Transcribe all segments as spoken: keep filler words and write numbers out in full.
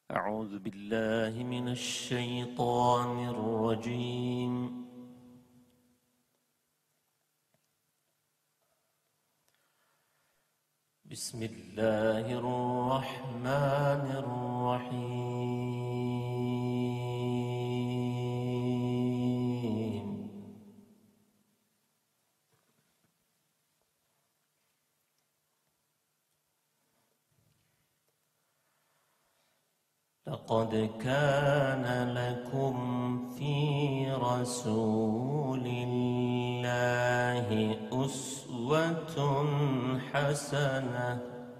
أعوذ بالله من الشيطان الرجيم. بسم الله الرحمن الرحيم. لقد كان لكم في رسول الله أسوة حسنة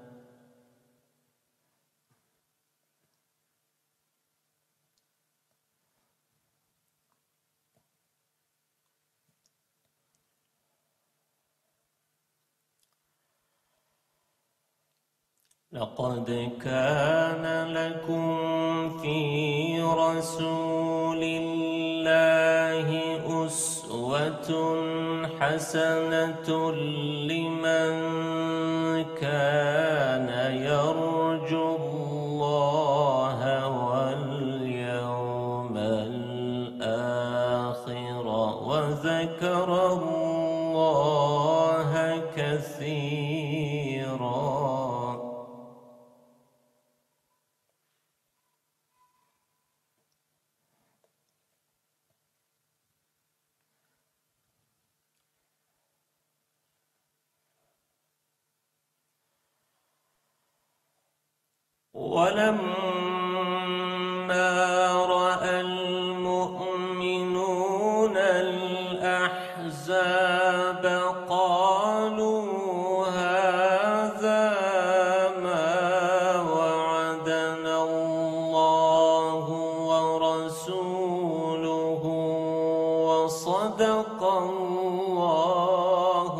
لقد كان لكم في رسول الله أسوة حسنة لمن كان يرجو الله واليوم الآخر وذكر الله كثيرا. ولما رأى المؤمنون الأحزاب قالوا هذا ما وعدنا الله ورسوله وصدق الله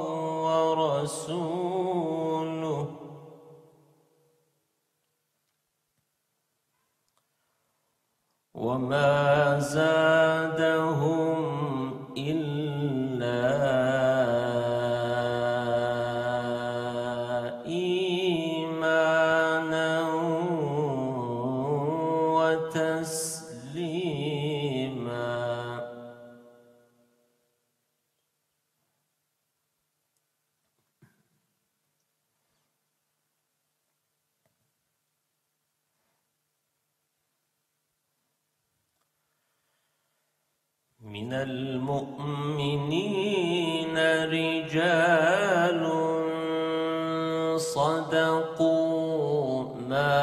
ورسوله وما زادهم إلا إيمانا وتسليما. من المؤمنين رجال صدقوا ما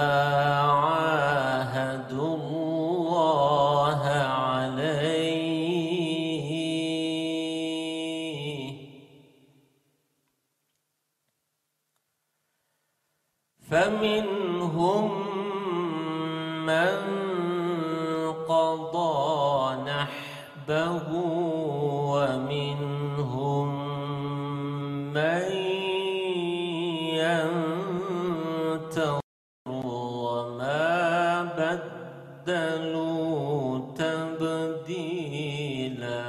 عاهدوا الله عليه فمنهم من قضى نحبه ومنهم من ينتظر وما بدلوا تبديلا.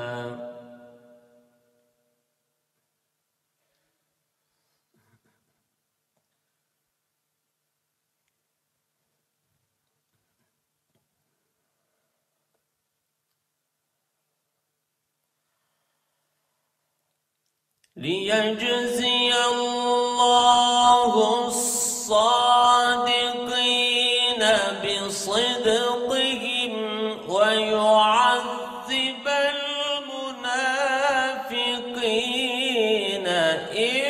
ليجزي الله الصادقين بصدقهم ويعذب المنافقين إن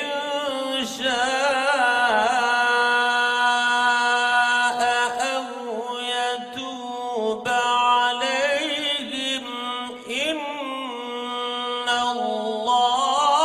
شاء أو يتوب عليهم إن الله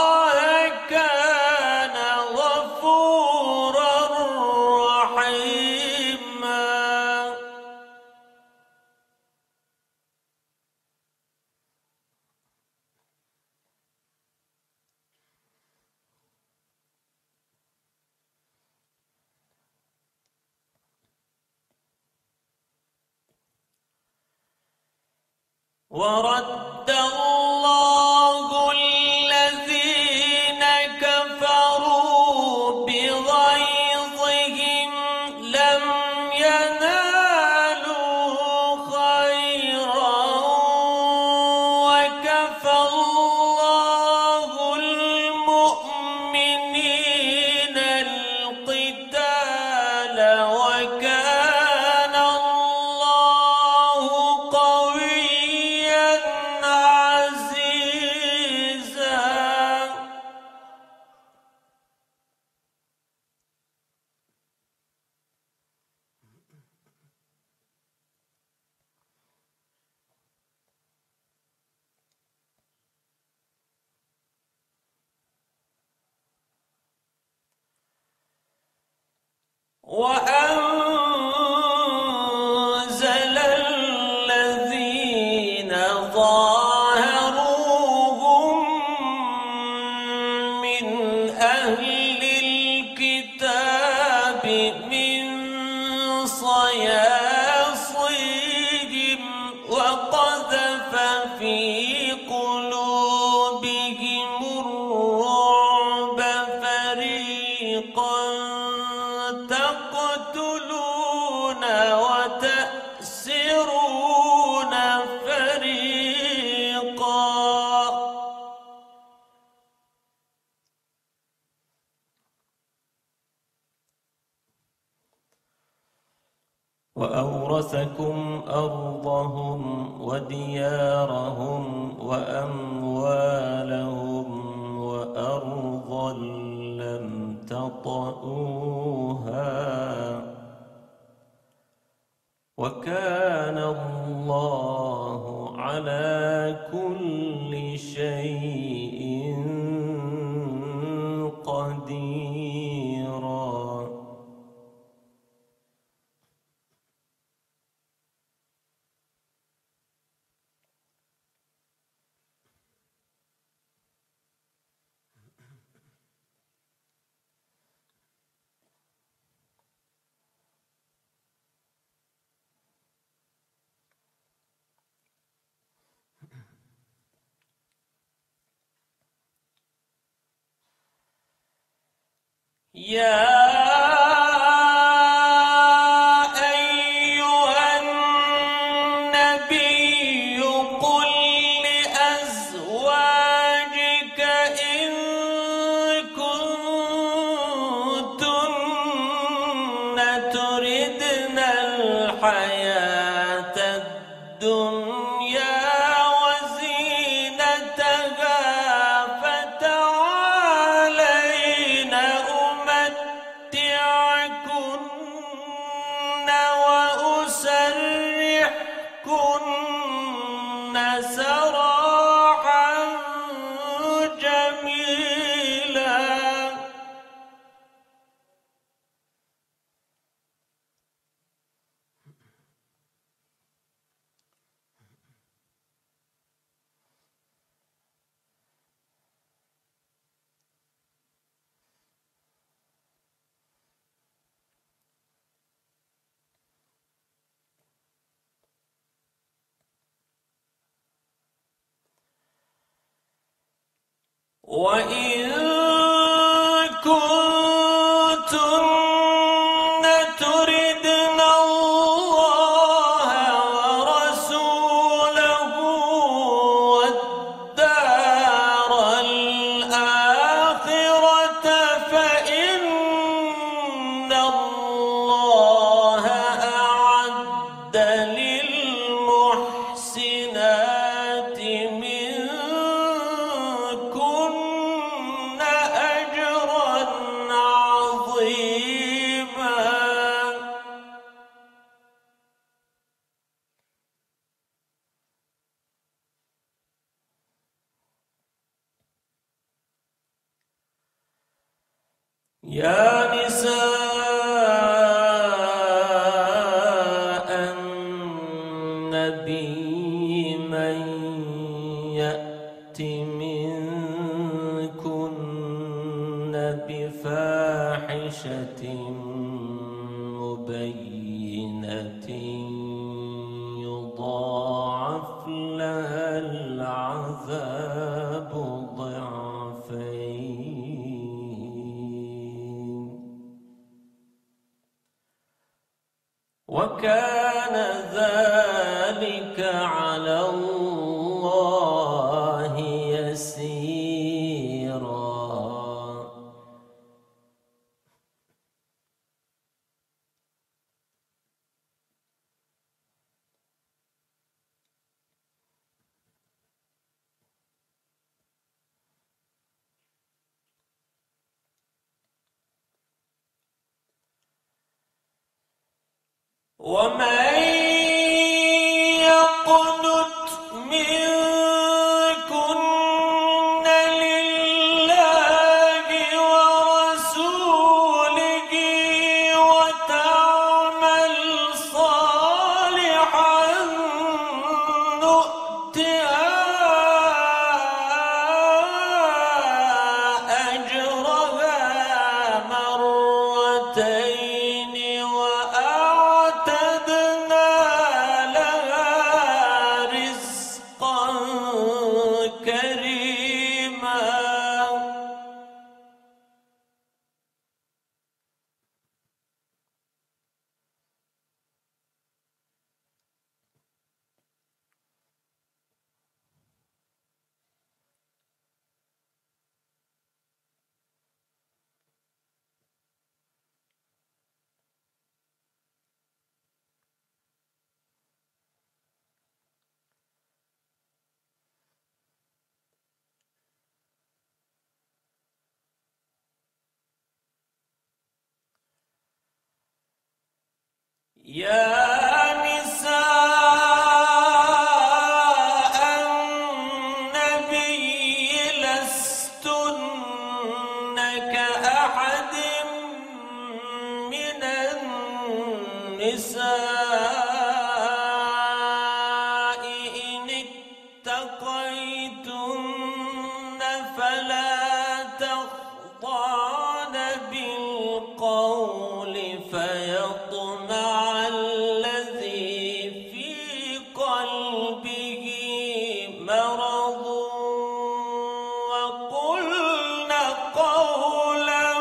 ورد الله الذين كفروا بغيظهم لم ينالوا وأنزل الذين ظاهروهم من أهل الكتاب من صياصيهم وقذف في قلوبهم الرعب فريقا تقتلون وتأسرون فريقا. وأورثكم أرضهم وديارهم وأموالهم وأرضا لم تطئوها وكان الله على كل شيء قديرا. يا أيها النبي قل لأزواجك إن كنتن تردن الحياة الدنيا وزينتها فتعالين أمتعكن وأسرحكن سراحا جميلا. وإن كنتن تردن الله ورسوله والدار الآخرة فإن الله أعد للمحسنات منكن أجرا عظيما. يا نساء النبي من يأت منكن بفاحشة مبينة يضاعف لها العذاب ضعفين وكان ذلك على الله يسيرا. ومن يقنت منكن لله ورسوله وتعص يا نساء النبي لستن كأحد من النساء إن اتقيتن فلا تخضعن بالقول فيطمع الذي في قلبه مرض وقلن قولا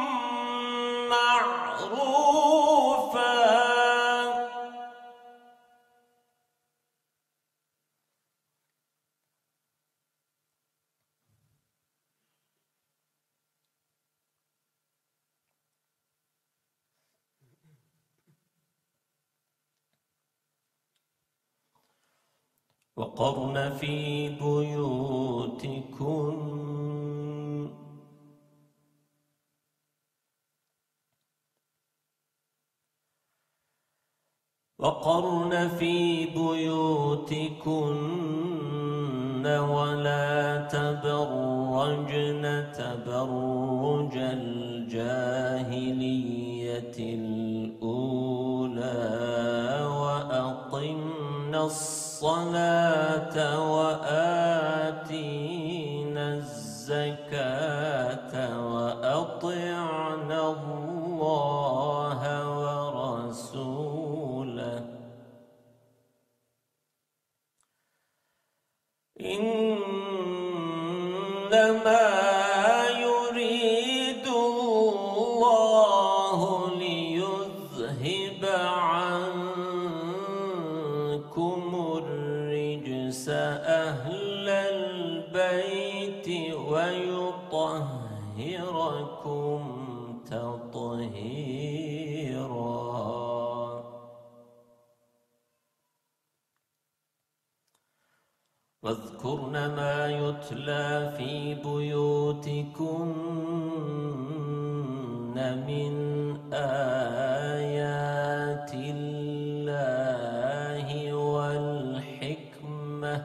معروفا. وقرن في بيوتكن وقرن في بيوتكن ولا تبرجن تبرج الجاهلية الأولى وأقمن الصلاة وآتينا الزكاة وأطعنا الله ورسوله إنما يريد الله ليذهب عنكم الرجس أهل البيت ويطهركم تطهيرا. واذكرن ما يتلى في بيوتكن من آيات الله والحكمة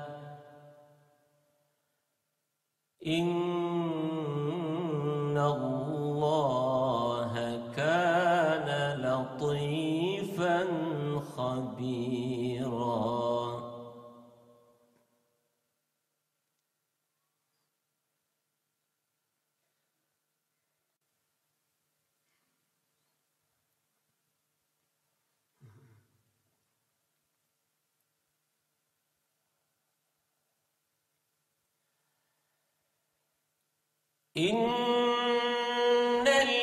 إن الله كان لطيفا خبيرا. إن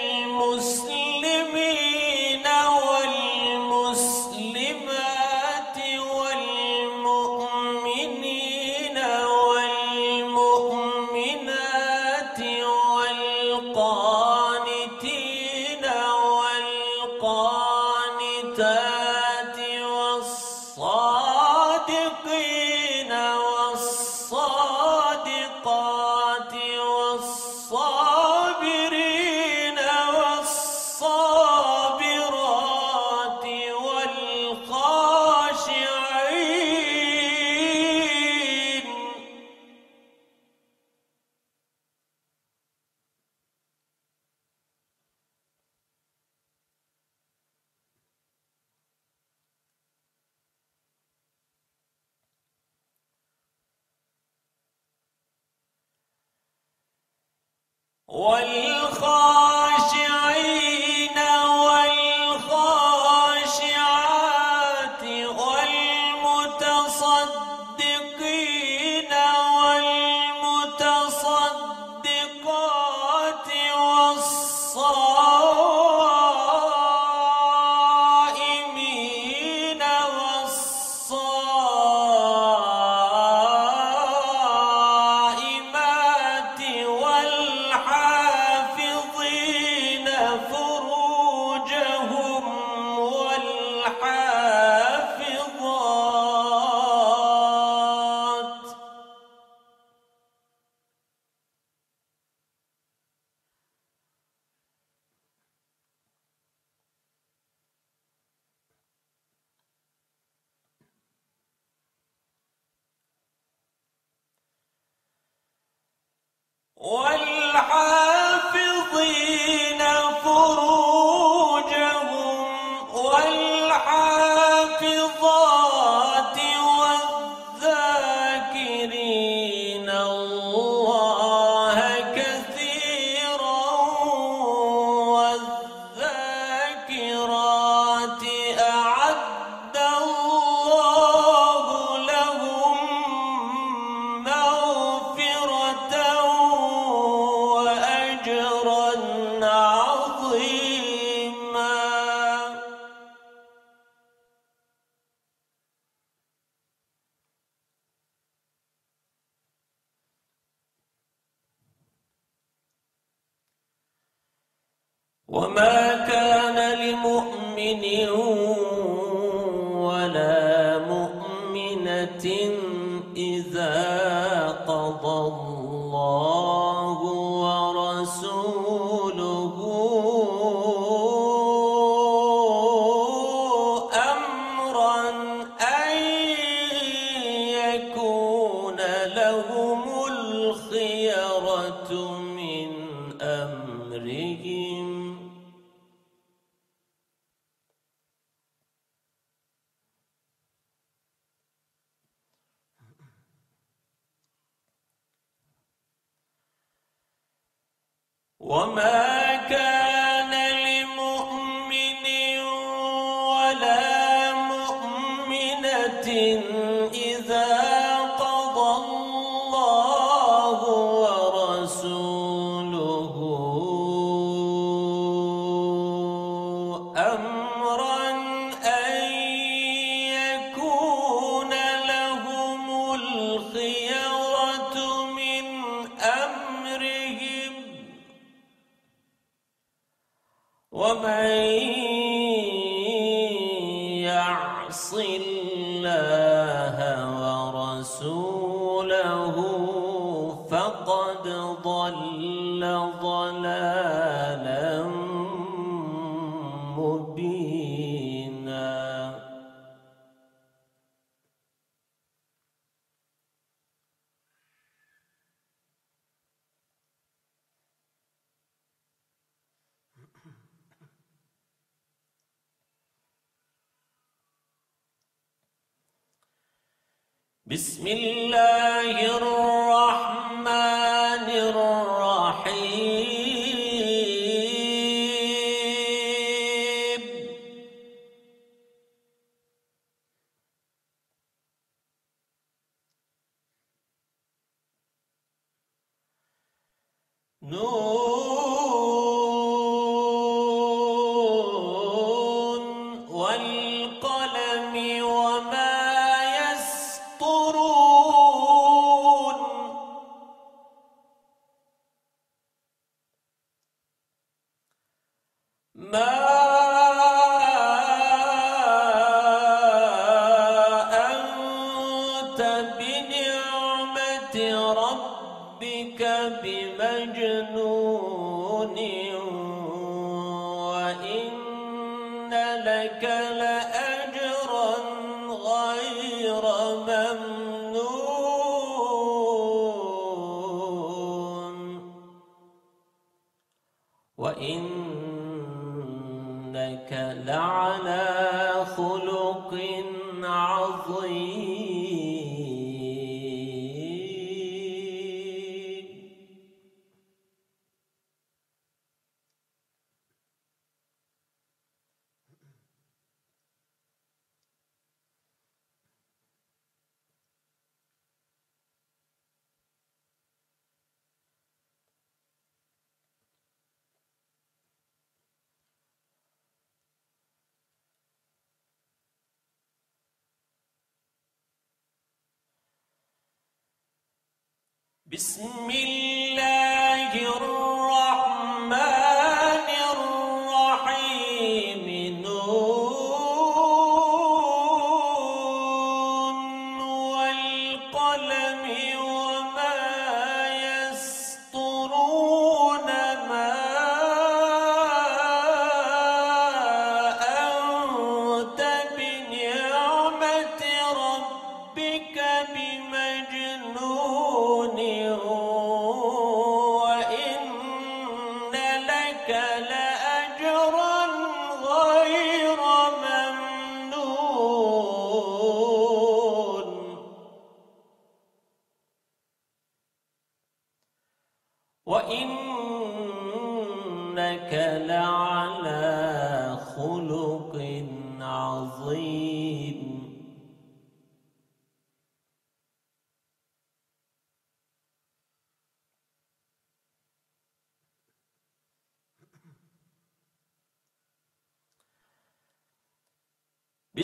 المسلمين والمسلمات والمؤمنين والمؤمنات والقانتين والقانتات والصادقين والصادقات والصابرين والصابرات والخاشعين والخاشعين والخاشعات والمتصدقين والمتصدقات والصائمين والصائمات والحافظين والحافظين فروجهم والحافظات والذاكرين الله كثيرا والذاكرات أعد الله لهم مغفرة وأجرا عظيما. وما كان لمؤمن ولا مؤمنة إذا قضى الله ورسوله أمرا أن يكون لهم الخيرة من أمرهم. وما كان لمؤمن ولا مؤمنة إذا قضى الله ورسوله أمرا أن يكون لهم الخيرة من أمرهم. ومن يعص الله ورسوله فقد ضل ضلالا مبينا. بسم الله الرحمن الرحيم. نون والقلم وما يسطرون. ما أنت بنعمة ربك بمجنون وإن لك لأجرا غير ممنون وإنك لعلى خلق عظيم. بسم الله الرحمن الرحيم. نون والقلم وما يسطرون. ما أنت بنعمة ربك بمجنون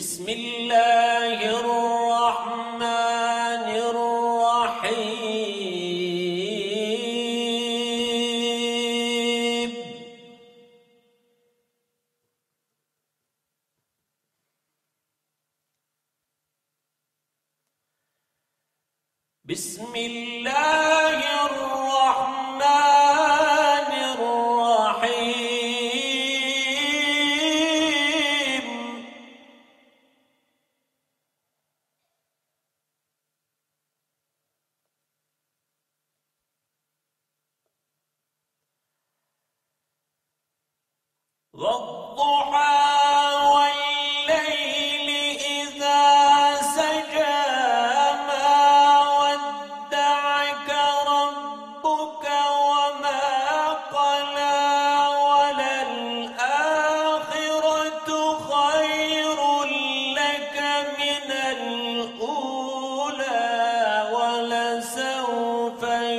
بسم الله الرحمن الرحيم بسم الله الرحمن الرحيم والضحى والليل إذا سجى ما ودعك ربك وما قلى وللآخرة خير لك من الأولى ولسوف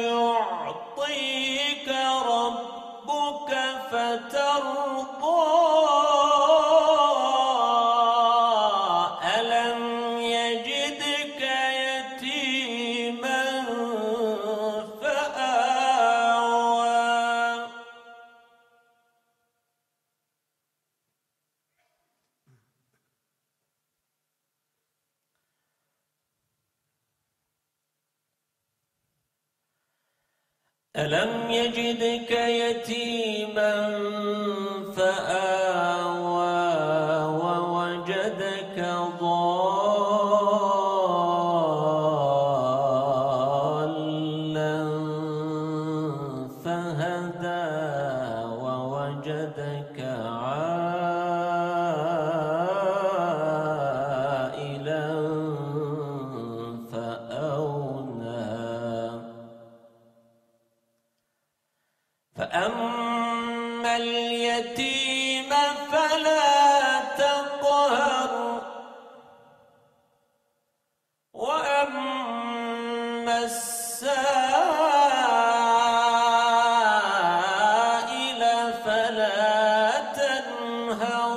يعطيك ربك فترضى ألم يجدك يتيما فآوى ألم يجدك يتيما فآوى ووجدك ضالا فهدى ووجدك عائلا فأغنى فأما اليتيم فلا تقهر وأما السائل فلا تنهر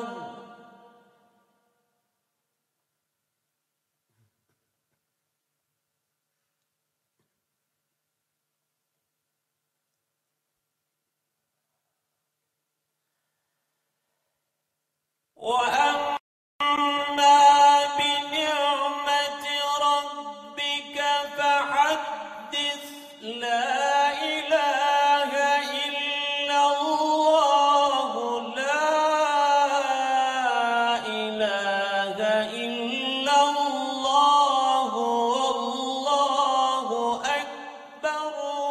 وأما بنعمة ربك فحدث لا إله إلا الله لا إله إلا الله والله أكبر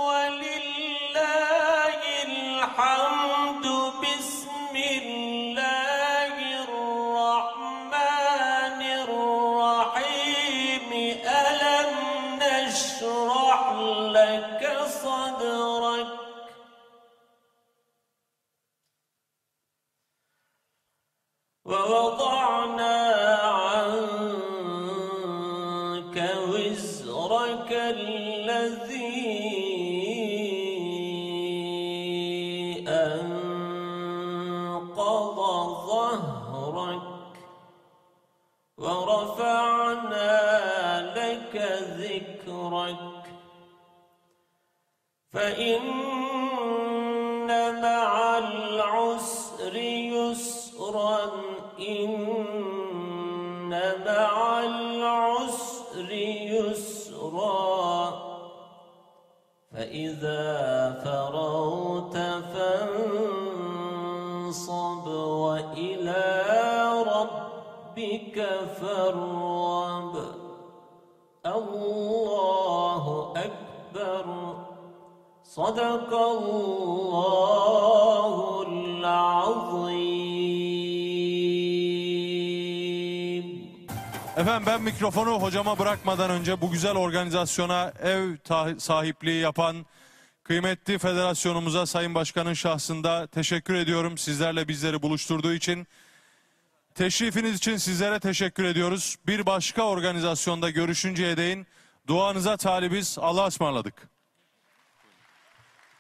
ولله الحمد بسم الله الرحمن الرحيم ألم نشرح لك صدرك ووضعنا عنك وزرك الذي أنقض ظهرك ورفعنا لك ذكرك فإن مع العسر يسرا إن مع العسر يسرا فإذا فرغت فانصب وإلى ربك فارغب الله أكبر صدق الله العظيم. Efendim ben mikrofonu hocama bırakmadan önce bu güzel organizasyona ev sahipliği yapan kıymetli federasyonumuza Sayın Başkan'ın şahsında teşekkür ediyorum. Sizlerle bizleri buluşturduğu için. Teşrifiniz için sizlere teşekkür ediyoruz. Bir başka organizasyonda görüşünceye değin duanıza talibiz. Allah'a ısmarladık.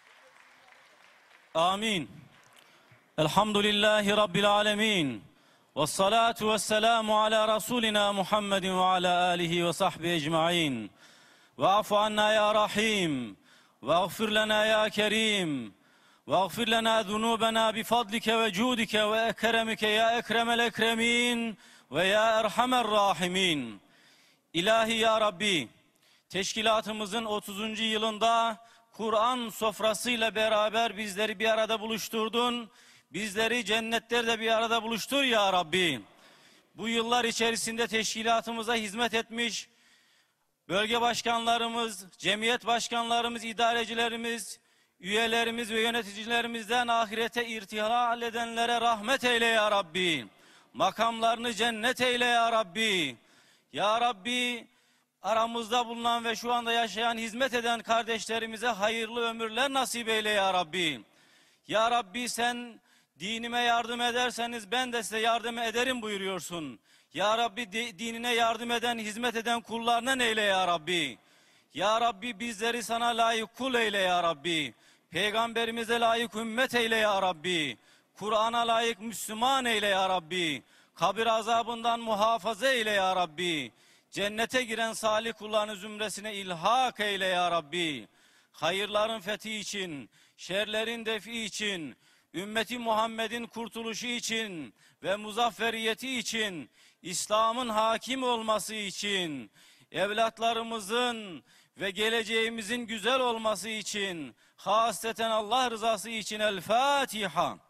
Amin. Elhamdülillahi Rabbil alemin. والصلاة والسلام على رسولنا محمد وعلى آله وصحبه أجمعين واعف عنا يا رحيم واغفر لنا يا كريم واغفر لنا ذنوبنا بفضلك وجودك وأكرمك يا أكرم الأكرمين ويا أرحم الراحمين. İlahi ya Rabbi, teşkilatımızın otuzuncu yılında Kur'an sofrasıyla beraber bizleri bir arada buluşturdun. Bizleri cennetlerde bir arada buluştur ya Rabbi. Bu yıllar içerisinde teşkilatımıza hizmet etmiş bölge başkanlarımız, cemiyet başkanlarımız, idarecilerimiz, üyelerimiz ve yöneticilerimizden ahirete irtihal edenlere rahmet eyle ya Rabbi. Makamlarını cennet eyle ya Rabbi. Ya Rabbi, aramızda bulunan ve şu anda yaşayan, hizmet eden kardeşlerimize hayırlı ömürler nasip eyle ya Rabbi. Ya Rabbi, sen dinime yardım ederseniz ben de size yardım ederim buyuruyorsun. Ya Rabbi, dinine yardım eden, hizmet eden kullarından eyle ya Rabbi. Ya Rabbi, bizleri sana layık kul eyle ya Rabbi. Peygamberimize layık ümmet eyle ya Rabbi. Kur'an'a layık Müslüman eyle ya Rabbi. Kabir azabından muhafaza eyle ya Rabbi. Cennete giren salih kulların zümresine ilhak eyle ya Rabbi. Hayırların fethi için, şerlerin defi için, ümmeti Muhammed'in kurtuluşu için ve muzafferiyeti için, İslam'ın hakim olması için, evlatlarımızın ve geleceğimizin güzel olması için, hasreten Allah rızası için El Fatiha.